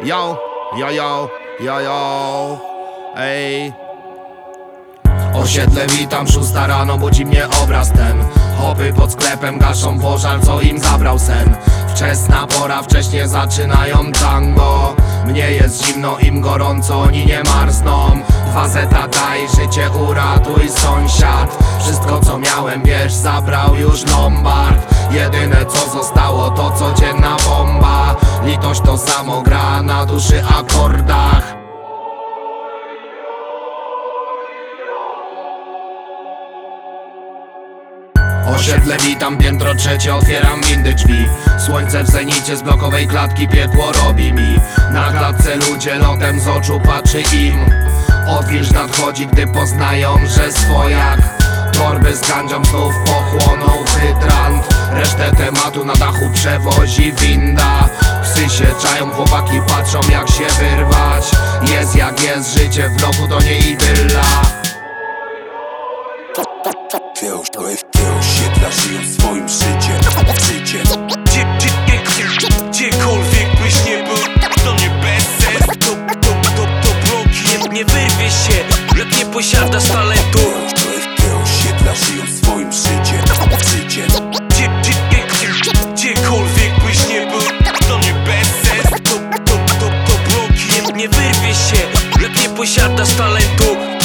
Yo, yo, yo, yo, yo, ej. Osiedle witam, 6 rano, budzi mnie obraz ten. Hopy pod sklepem gaszą pożar, co im zabrał sen. Wczesna pora, wcześnie zaczynają tango. Mnie jest zimno, im gorąco, oni nie marzną. 2 zeta daj, życie uratuj sąsiad. Wszystko co miałem, wiesz, zabrał już Lombard. Jedyne co zostało to codzienna bomba. Litość to samo gra na duszy akordach. Osiedle witam, piętro trzecie, otwieram windy drzwi. Słońce w zenicie, z blokowej klatki piekło robi mi. Na klatce ludzie lotem z oczu patrzy im. Odwilż nadchodzi, gdy poznają, że swojak. Torby z gandzią znów pochłonął hydrant. Resztę tematu na dachu przewozi winda. Psy się czają, chłopaki patrzą jak się wyrwać. Jest jak jest, życie w bloku to nie idylla. Te osiedla żyją swoim życiem. Gdziekolwiek byś nie był, to nie bez sens. To bloki, nie wyrwiesz się, jak nie posiadasz talentu. Te osiedla żyją swoim życiem. Gdziekolwiek byś nie był, to nie bez sens. To bloki, nie wyrwiesz się, jak nie posiadasz talentu.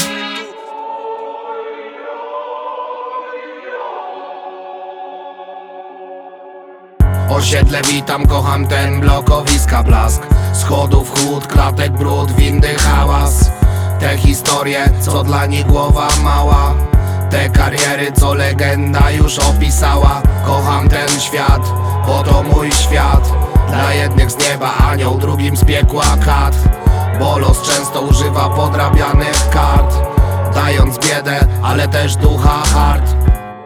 Osiedle witam, kocham ten blokowiska blask. Schodów chłód, klatek brud, windy hałas. Te historie, co dla nich głowa mała. Te kariery, co legenda już opisała. Kocham ten świat, bo to mój świat. Dla jednych z nieba anioł, drugim z piekła kat. Bo los często używa podrabianych kart, dając biedę, ale też ducha hard.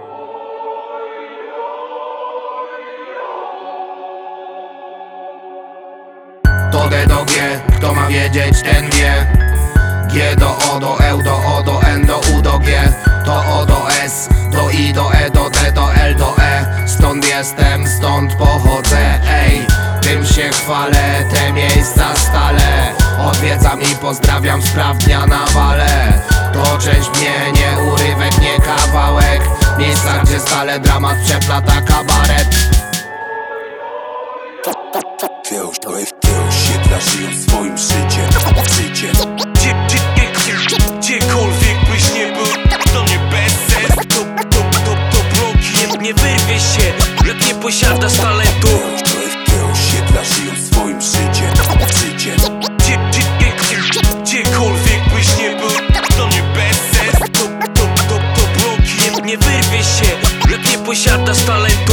To D do G, kto ma wiedzieć, ten wie. G do O, do E, do O, do N, do U, do G. To O do S, do I, do E, do D, do L, do E. Stąd jestem, stąd pochodzę, ej. Tym się chwalę, te miejsca stale odwiedzam i pozdrawiam, spraw dnia na wale. To część mnie, nie urywek, nie kawałek. Miejsca, gdzie stale dramat przeplata kabaret. Te osiedla żyją swoim życiem. Gdziekolwiek byś nie był, to nie bez sens. To bloki, nie wyrwiesz się, jak nie posiadasz talentu. Te osiedla żyją swoim życiem. Gdziekolwiek byś nie był, to nie bez sens. To bloki, nie wyrwiesz się, jak nie posiadasz talentu.